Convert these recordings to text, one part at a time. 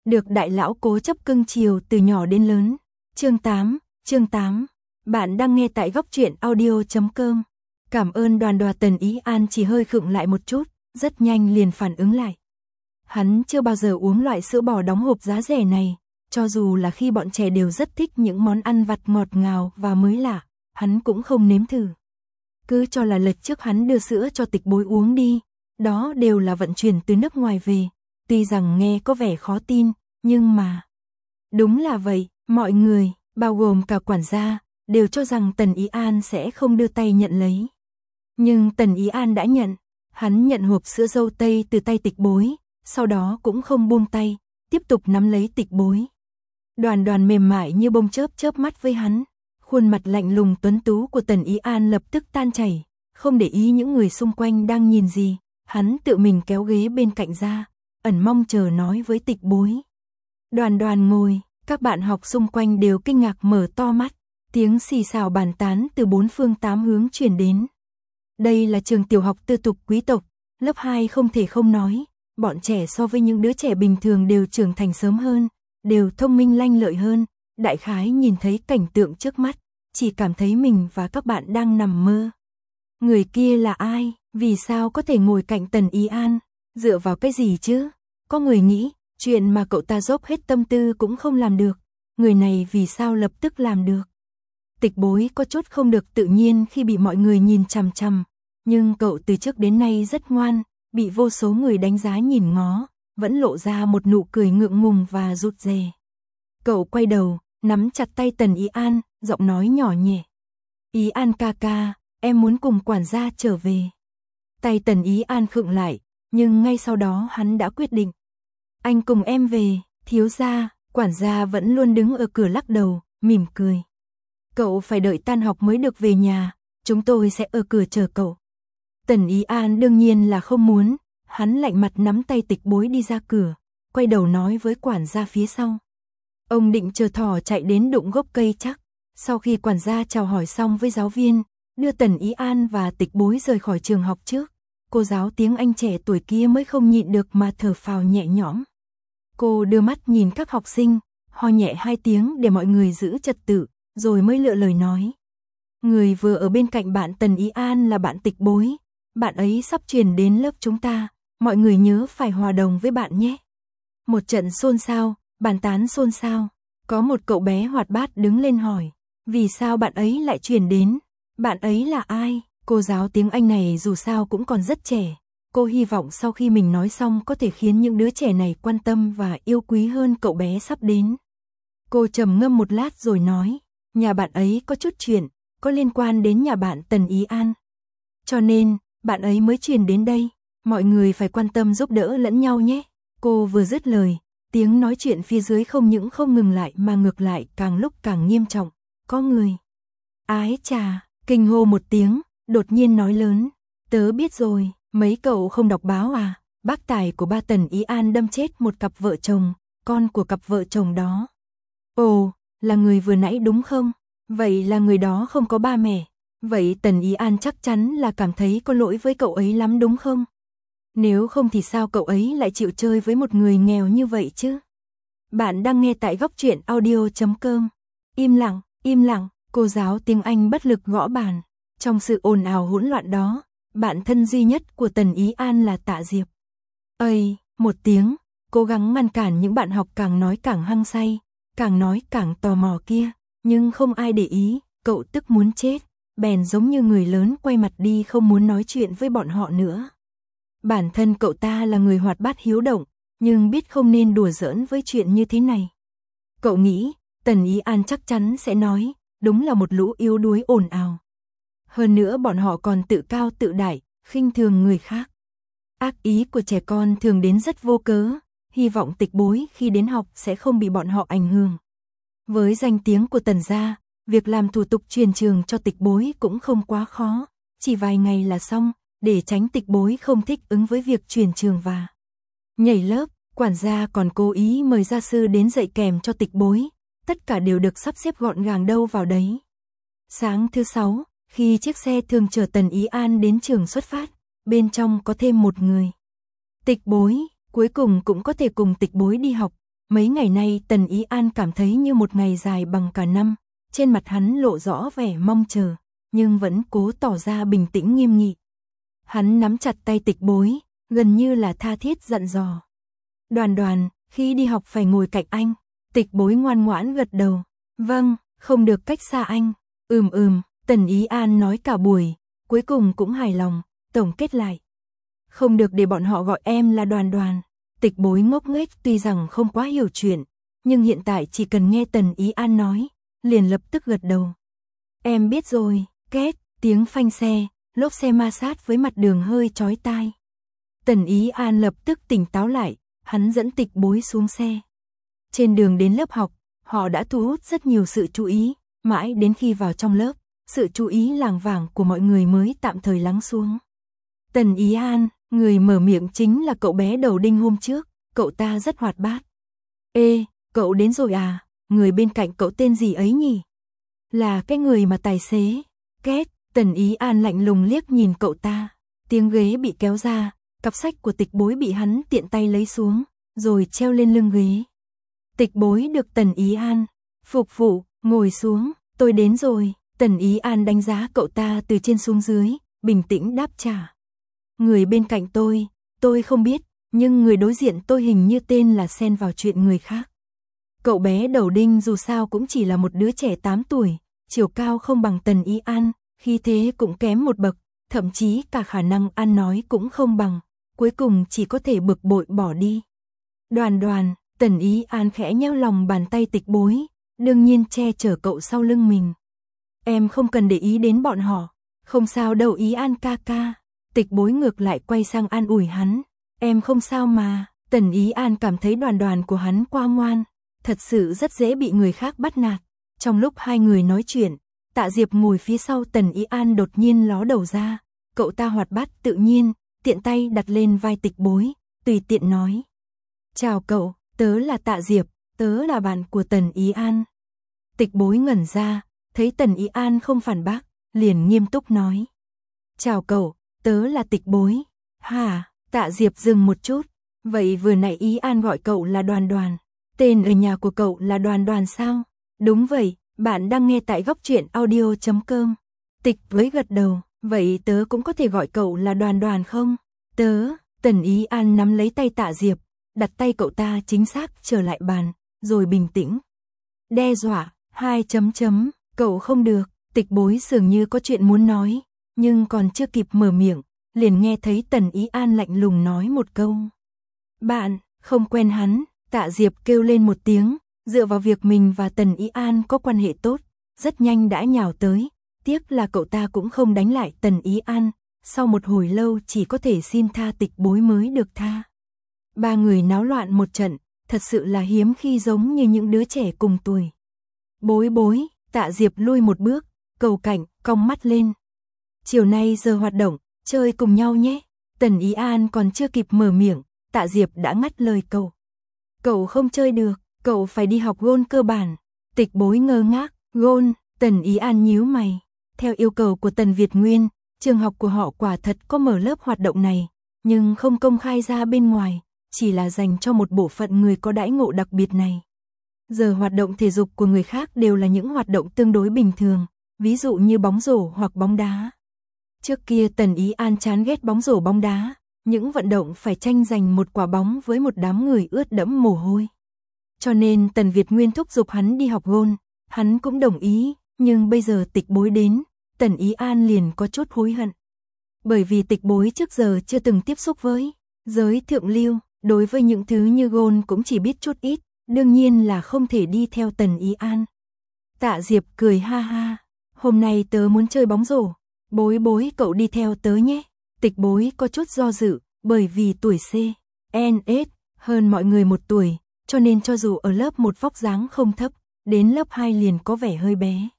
được đại lão cố chấp cưng chiều từ nhỏ đến lớn. Chương 8. Bạn đang nghe tại goctruyện.audio.com. Cảm ơn Đoàn Tần Ý An chỉ hơi khựng lại một chút, rất nhanh liền phản ứng lại. Hắn chưa bao giờ uống loại sữa bò đóng hộp giá rẻ này, cho dù là khi bọn trẻ đều rất thích những món ăn vặt ngọt ngào và mới lạ, hắn cũng không nếm thử. Cứ cho là lần trước hắn đưa sữa cho Tịch Bối uống đi, đó đều là vận chuyển từ nước ngoài về, tuy rằng nghe có vẻ khó tin, nhưng mà đúng là vậy, mọi người, bao gồm cả quản gia, đều cho rằng Tần Ý An sẽ không đưa tay nhận lấy. Nhưng Tần Ý An đã nhận, hắn nhận hộp sữa dâu tây từ tay Tịch Bối, sau đó cũng không buông tay, tiếp tục nắm lấy Tịch Bối. Đoàn mềm mại như bông chớp mắt với hắn, khuôn mặt lạnh lùng tuấn tú của Tần Ý An lập tức tan chảy, không để ý những người xung quanh đang nhìn gì, hắn tự mình kéo ghế bên cạnh ra, ẩn mong chờ nói với Tịch Bối. Đoàn ngồi, các bạn học xung quanh đều kinh ngạc mở to mắt, tiếng xì xào bàn tán từ bốn phương tám hướng truyền đến. Đây là trường tiểu học tư thục quý tộc, lớp 2 không thể không nói, bọn trẻ so với những đứa trẻ bình thường đều trưởng thành sớm hơn, đều thông minh lanh lợi hơn, đại khái nhìn thấy cảnh tượng trước mắt, chỉ cảm thấy mình và các bạn đang nằm mơ. Người kia là ai, vì sao có thể ngồi cạnh Tần Ý An, dựa vào cái gì chứ? Có người nghĩ, chuyện mà cậu ta dốc hết tâm tư cũng không làm được, người này vì sao lập tức làm được? Tịch Bối có chút không được tự nhiên khi bị mọi người nhìn chằm chằm, nhưng cậu từ trước đến nay rất ngoan, bị vô số người đánh giá nhìn ngó, vẫn lộ ra một nụ cười ngượng ngùng và rụt rè. Cậu quay đầu, nắm chặt tay Tần Ý An, giọng nói nhỏ nhẹ. Ý An ca ca, em muốn cùng quản gia trở về. Tay Tần Ý An khựng lại, nhưng ngay sau đó hắn đã quyết định. Anh cùng em về, thiếu gia, quản gia vẫn luôn đứng ở cửa lắc đầu, mỉm cười. Cậu phải đợi tan học mới được về nhà, chúng tôi sẽ ở cửa chờ cậu. Tần Ý An đương nhiên là không muốn, hắn lạnh mặt nắm tay Tịch Bối đi ra cửa, quay đầu nói với quản gia phía sau. Ông định chờ thỏ chạy đến đụng gốc cây chắc. Sau khi quản gia chào hỏi xong với giáo viên, đưa Tần Ý An và Tịch Bối rời khỏi trường học trước, cô giáo tiếng Anh trẻ tuổi kia mới không nhịn được mà thở phào nhẹ nhõm. Cô đưa mắt nhìn các học sinh, ho nhẹ 2 tiếng để mọi người giữ trật tự, rồi mới lựa lời nói. Người vừa ở bên cạnh bạn Tần Ý An là bạn Tịch Bối, bạn ấy sắp chuyển đến lớp chúng ta, mọi người nhớ phải hòa đồng với bạn nhé. Một trận xôn xao, bàn tán xôn xao, có một cậu bé hoạt bát đứng lên hỏi, vì sao bạn ấy lại chuyển đến, bạn ấy là ai? Cô giáo tiếng Anh này dù sao cũng còn rất trẻ, cô hy vọng sau khi mình nói xong có thể khiến những đứa trẻ này quan tâm và yêu quý hơn cậu bé sắp đến. Cô trầm ngâm một lát rồi nói, nhà bạn ấy có chút chuyện, có liên quan đến nhà bạn Tần Ý An. Cho nên, bạn ấy mới chuyển đến đây, mọi người phải quan tâm giúp đỡ lẫn nhau nhé. Cô vừa dứt lời, tiếng nói chuyện phía dưới không những không ngừng lại mà ngược lại càng lúc càng nghiêm trọng, có người. Ái chà, kinh hô một tiếng, đột nhiên nói lớn, tớ biết rồi, mấy cậu không đọc báo à, bác tài của ba Tần Ý An đâm chết một cặp vợ chồng, con của cặp vợ chồng đó. Ồ, là người vừa nãy đúng không? Vậy là người đó không có ba mẹ. Vậy Tần Ý An chắc chắn là cảm thấy có lỗi với cậu ấy lắm đúng không? Nếu không thì sao cậu ấy lại chịu chơi với một người nghèo như vậy chứ? Bạn đang nghe tại goctruyện.audio.com. Im lặng, cô giáo tiếng Anh bất lực gõ bàn. Trong sự ồn ào hỗn loạn đó, bạn thân duy nhất của Tần Ý An là Tạ Diệp. Ây, một tiếng, cố gắng ngăn cản những bạn học càng nói càng hăng say, càng nói càng tò mò kia, nhưng không ai để ý, cậu tức muốn chết, bèn giống như người lớn quay mặt đi không muốn nói chuyện với bọn họ nữa. Bản thân cậu ta là người hoạt bát hiếu động, nhưng biết không nên đùa giỡn với chuyện như thế này. Cậu nghĩ, Tần Ý An chắc chắn sẽ nói, đúng là một lũ yếu đuối ồn ào. Hơn nữa bọn họ còn tự cao tự đại, khinh thường người khác. Ác ý của trẻ con thường đến rất vô cớ, hy vọng Tịch Bối khi đến học sẽ không bị bọn họ ảnh hưởng. Với danh tiếng của Tần gia, việc làm thủ tục chuyển trường cho Tịch Bối cũng không quá khó, chỉ vài ngày là xong, để tránh Tịch Bối không thích ứng với việc chuyển trường và nhảy lớp, quản gia còn cố ý mời gia sư đến dạy kèm cho Tịch Bối, tất cả đều được sắp xếp gọn gàng đâu vào đấy. Sáng thứ 6, khi chiếc xe thường chở Tần Ý An đến trường xuất phát, bên trong có thêm một người. Tịch Bối, cuối cùng cũng có thể cùng Tịch Bối đi học, Mấy ngày nay Tần Ý An cảm thấy như một ngày dài bằng cả năm, trên mặt hắn lộ rõ vẻ mong chờ, nhưng vẫn cố tỏ ra bình tĩnh nghiêm nghị. Hắn nắm chặt tay Tịch Bối, gần như là tha thiết dặn dò. Đoàn Đoàn, khi đi học phải ngồi cạnh anh. Tịch Bối ngoan ngoãn gật đầu. Vâng, không được cách xa anh. Tần Ý An nói cả buổi, cuối cùng cũng hài lòng, tổng kết lại. Không được để bọn họ gọi em là Đoàn Đoàn. Tịch Bối ngốc nghếch tuy rằng không quá hiểu chuyện, nhưng hiện tại chỉ cần nghe Tần Ý An nói, liền lập tức gật đầu. Em biết rồi, két, tiếng phanh xe, lốp xe ma sát với mặt đường hơi chói tai. Tần Ý An lập tức tỉnh táo lại, hắn dẫn Tịch Bối xuống xe. Trên đường đến lớp học, họ đã thu hút rất nhiều sự chú ý, mãi đến khi vào trong lớp, sự chú ý lảng vảng của mọi người mới tạm thời lắng xuống. Tần Ý An, người mở miệng chính là cậu bé đầu đinh hôm trước, cậu ta rất hoạt bát. Ê, cậu đến rồi à, người bên cạnh cậu tên gì ấy nhỉ? Là cái người mà tài xế. Két, Tần Ý An lạnh lùng liếc nhìn cậu ta, tiếng ghế bị kéo ra, cặp sách của Tịch Bối bị hắn tiện tay lấy xuống, rồi treo lên lưng ghế. Tịch Bối được Tần Ý An phục vụ, ngồi xuống, tôi đến rồi. Tần Ý An đánh giá cậu ta từ trên xuống dưới, bình tĩnh đáp trả. Người bên cạnh tôi không biết, nhưng người đối diện tôi hình như tên là xen vào chuyện người khác. Cậu bé đầu đinh dù sao cũng chỉ là một đứa trẻ 8 tuổi, chiều cao không bằng Tần Ý An, khí thế cũng kém một bậc, thậm chí cả khả năng ăn nói cũng không bằng, cuối cùng chỉ có thể bực bội bỏ đi. Đoàn Đoàn, Tần Ý An khẽ nhéo lòng bàn tay Tịch Bối, đương nhiên che chở cậu sau lưng mình. Em không cần để ý đến bọn họ, không sao đâu Ý An ca ca. Tịch Bối ngược lại quay sang an ủi hắn, em không sao mà. Tần Ý An cảm thấy Đoàn Đoàn của hắn qua ngoan, thật sự rất dễ bị người khác bắt nạt. Trong lúc hai người nói chuyện, Tạ Diệp ngồi phía sau Tần Ý An đột nhiên ló đầu ra, cậu ta hoạt bát tự nhiên, tiện tay đặt lên vai Tịch Bối, tùy tiện nói. Chào cậu, tớ là Tạ Diệp, tớ là bạn của Tần Ý An. Tịch Bối ngẩn ra, thấy Tần Ý An không phản bác, liền nghiêm túc nói. Chào cậu, tớ là Tịch Bối. Hả, Tạ Diệp dừng một chút, vậy vừa nãy Ý An gọi cậu là Đoàn Đoàn, tên ở nhà của cậu là Đoàn Đoàn sao? Đúng vậy, bạn đang nghe tại góc truyện audio.com. Tịch Bối gật đầu, vậy tớ cũng có thể gọi cậu là Đoàn Đoàn không? Tớ, Tần Ý An nắm lấy tay Tạ Diệp, đặt tay cậu ta chính xác trở lại bàn, rồi bình tĩnh. Đe dọa, 2 chấm chấm, cậu không được. Tịch Bối dường như có chuyện muốn nói, nhưng còn chưa kịp mở miệng, liền nghe thấy Tần Ý An lạnh lùng nói một câu. Bạn, không quen hắn. Tạ Diệp kêu lên một tiếng, dựa vào việc mình và Tần Ý An có quan hệ tốt, rất nhanh đã nhào tới, tiếc là cậu ta cũng không đánh lại Tần Ý An, sau một hồi lâu chỉ có thể xin tha Tịch Bối mới được tha. Ba người náo loạn một trận, thật sự là hiếm khi giống như những đứa trẻ cùng tuổi. Bối Bối, Tạ Diệp lui một bước, cầu cảnh, cong mắt lên. Chiều nay giờ hoạt động, chơi cùng nhau nhé. Tần Ý An còn chưa kịp mở miệng, Tạ Diệp đã ngắt lời cậu. Cậu không chơi được, cậu phải đi học gôn cơ bản. Tịch Bối ngơ ngác, gôn. Tần Ý An nhíu mày. Theo yêu cầu của Tần Việt Nguyên, trường học của họ quả thật có mở lớp hoạt động này, nhưng không công khai ra bên ngoài, chỉ là dành cho một bộ phận người có đãi ngộ đặc biệt này. Giờ hoạt động thể dục của người khác đều là những hoạt động tương đối bình thường, ví dụ như bóng rổ hoặc bóng đá. Trước kia Tần Ý An chán ghét bóng rổ bóng đá, những vận động phải tranh giành một quả bóng với một đám người ướt đẫm mồ hôi. Cho nên Tần Việt Nguyên thúc giục hắn đi học gôn, hắn cũng đồng ý, nhưng bây giờ Tịch Bối đến, Tần Ý An liền có chút hối hận. Bởi vì Tịch Bối trước giờ chưa từng tiếp xúc với giới thượng lưu, đối với những thứ như gôn cũng chỉ biết chút ít, đương nhiên là không thể đi theo Tần Ý An. Tạ Diệp cười ha ha, hôm nay tớ muốn chơi bóng rổ, Bối Bối cậu đi theo tớ nhé. Tịch Bối có chút do dự, bởi vì tuổi CNS hơn mọi người 1 tuổi, cho nên cho dù ở lớp 1 vóc dáng không thấp, đến lớp 2 liền có vẻ hơi bé.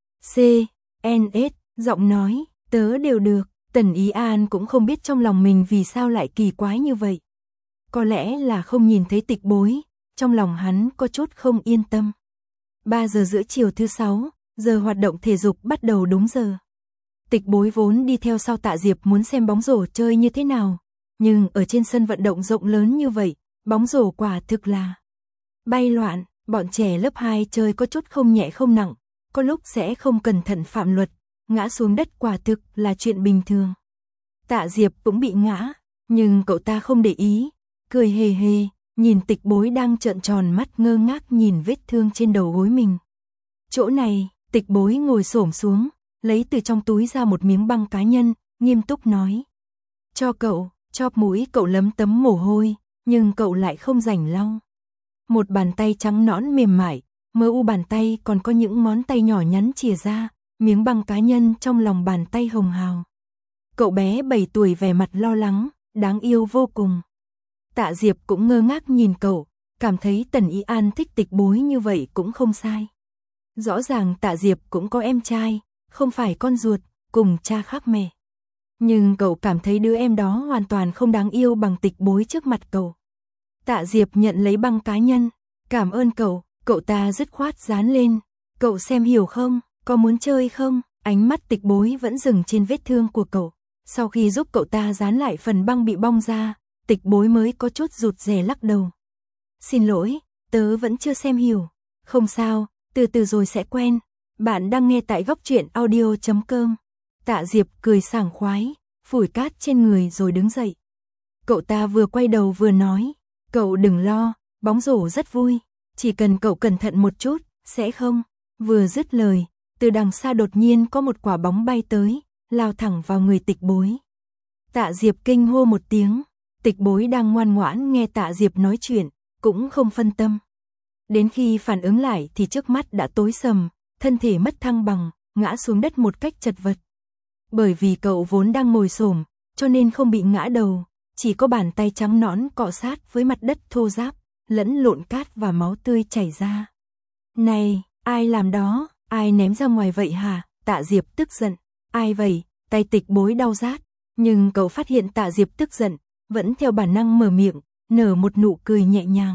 CNS, giọng nói, tớ đều được. Tần Ý An cũng không biết trong lòng mình vì sao lại kỳ quái như vậy. Có lẽ là không nhìn thấy Tịch Bối, trong lòng hắn có chút không yên tâm. 3 giờ rưỡi chiều thứ 6, giờ hoạt động thể dục bắt đầu đúng giờ. Tịch Bối vốn đi theo sau Tạ Diệp muốn xem bóng rổ chơi như thế nào, nhưng ở trên sân vận động rộng lớn như vậy, bóng rổ quả thực là bay loạn, bọn trẻ lớp 2 chơi có chút không nhẹ không nặng, có lúc sẽ không cẩn thận phạm luật, ngã xuống đất quả thực là chuyện bình thường. Tạ Diệp cũng bị ngã, nhưng cậu ta không để ý, cười hề hề, nhìn Tịch Bối đang trợn tròn mắt ngơ ngác nhìn vết thương trên đầu gối mình. Chỗ này, Tịch Bối ngồi xổm xuống, lấy từ trong túi ra một miếng băng cá nhân, nghiêm túc nói. Cho cậu, chóp mũi cậu lấm tấm mồ hôi, nhưng cậu lại không rảnh lau. Một bàn tay trắng nõn mềm mại, mờ u bàn tay còn có những ngón tay nhỏ nhắn chìa ra, miếng băng cá nhân trong lòng bàn tay hồng hào. Cậu bé 7 tuổi vẻ mặt lo lắng, đáng yêu vô cùng. Tạ Diệp cũng ngơ ngác nhìn cậu, cảm thấy Tần Ý An thích Tịch Bối như vậy cũng không sai. Rõ ràng Tạ Diệp cũng có em trai, không phải con ruột, cùng cha khác mẹ. Nhưng cậu cảm thấy đứa em đó hoàn toàn không đáng yêu bằng Tịch Bối trước mặt cậu. Tạ Diệp nhận lấy băng cá nhân, cảm ơn cậu, cậu ta dứt khoát dán lên. Cậu xem hiểu không, có muốn chơi không? Ánh mắt Tịch Bối vẫn dừng trên vết thương của cậu. Sau khi giúp cậu ta dán lại phần băng bị bong ra, Tịch Bối mới có chút rụt rè lắc đầu. Xin lỗi, tớ vẫn chưa xem hiểu. Không sao, từ từ rồi sẽ quen. Bạn đang nghe tại goctruyện.audio.com. Tạ Diệp cười sảng khoái, phủi cát trên người rồi đứng dậy. Cậu ta vừa quay đầu vừa nói, cậu đừng lo, bóng rổ rất vui, chỉ cần cậu cẩn thận một chút, sẽ không. Vừa dứt lời, từ đằng xa đột nhiên có một quả bóng bay tới, lao thẳng vào người Tịch Bối. Tạ Diệp kinh hô một tiếng, Tịch Bối đang ngoan ngoãn nghe Tạ Diệp nói chuyện, cũng không phân tâm. Đến khi phản ứng lại thì trước mắt đã tối sầm, thân thể mất thăng bằng, ngã xuống đất một cách chật vật. Bởi vì cậu vốn đang ngồi xổm, cho nên không bị ngã đầu, chỉ có bàn tay trắng nõn cọ sát với mặt đất thô ráp, lẫn lộn cát và máu tươi chảy ra. Này, ai làm đó, ai ném ra ngoài vậy hả? Tạ Diệp tức giận. Ai vậy? Tay Tịch Bối đau rát, nhưng cậu phát hiện Tạ Diệp tức giận, vẫn theo bản năng mở miệng, nở một nụ cười nhẹ nhàng.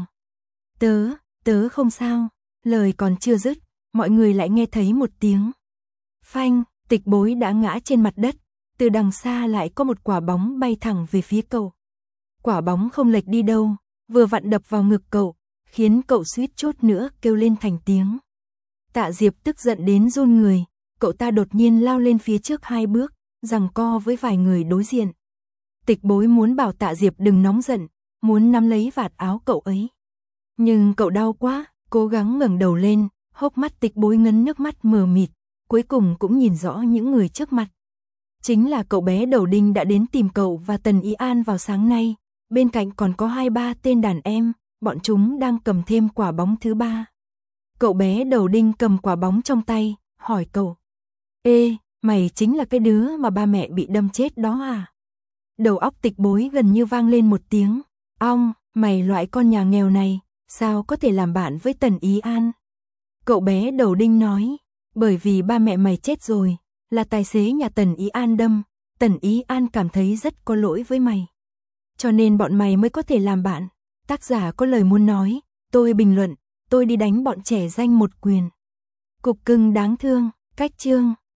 Tớ không sao. Lời còn chưa dứt, mọi người lại nghe thấy một tiếng phanh, Tịch Bối đã ngã trên mặt đất, từ đằng xa lại có một quả bóng bay thẳng về phía cậu. Quả bóng không lệch đi đâu, vừa vặn đập vào ngực cậu, khiến cậu suýt chút nữa kêu lên thành tiếng. Tạ Diệp tức giận đến run người, cậu ta đột nhiên lao lên phía trước 2 bước, giằng co với vài người đối diện. Tịch Bối muốn bảo Tạ Diệp đừng nóng giận, muốn nắm lấy vạt áo cậu ấy. Nhưng cậu đau quá, cố gắng ngẩng đầu lên, hốc mắt Tịch Bối ngấn nước mắt mờ mịt, cuối cùng cũng nhìn rõ những người trước mặt. Chính là cậu bé Đầu Đinh đã đến tìm cậu và Tần Ý An vào sáng nay, bên cạnh còn có 2-3 tên đàn em, bọn chúng đang cầm thêm quả bóng thứ 3. Cậu bé Đầu Đinh cầm quả bóng trong tay, hỏi cậu. Ê, mày chính là cái đứa mà ba mẹ bị đâm chết đó à? Đầu óc Tịch Bối gần như vang lên một tiếng. Ong, mày loại con nhà nghèo này, sao có thể làm bạn với Tần Ý An? Cậu bé Đầu Đinh nói, bởi vì ba mẹ mày chết rồi, là tài xế nhà Tần Ý An đâm, Tần Ý An cảm thấy rất có lỗi với mày. Cho nên bọn mày mới có thể làm bạn. Tác giả có lời muốn nói, tôi bình luận, tôi đi đánh bọn trẻ danh một quyền. Cục cưng đáng thương, cách chương.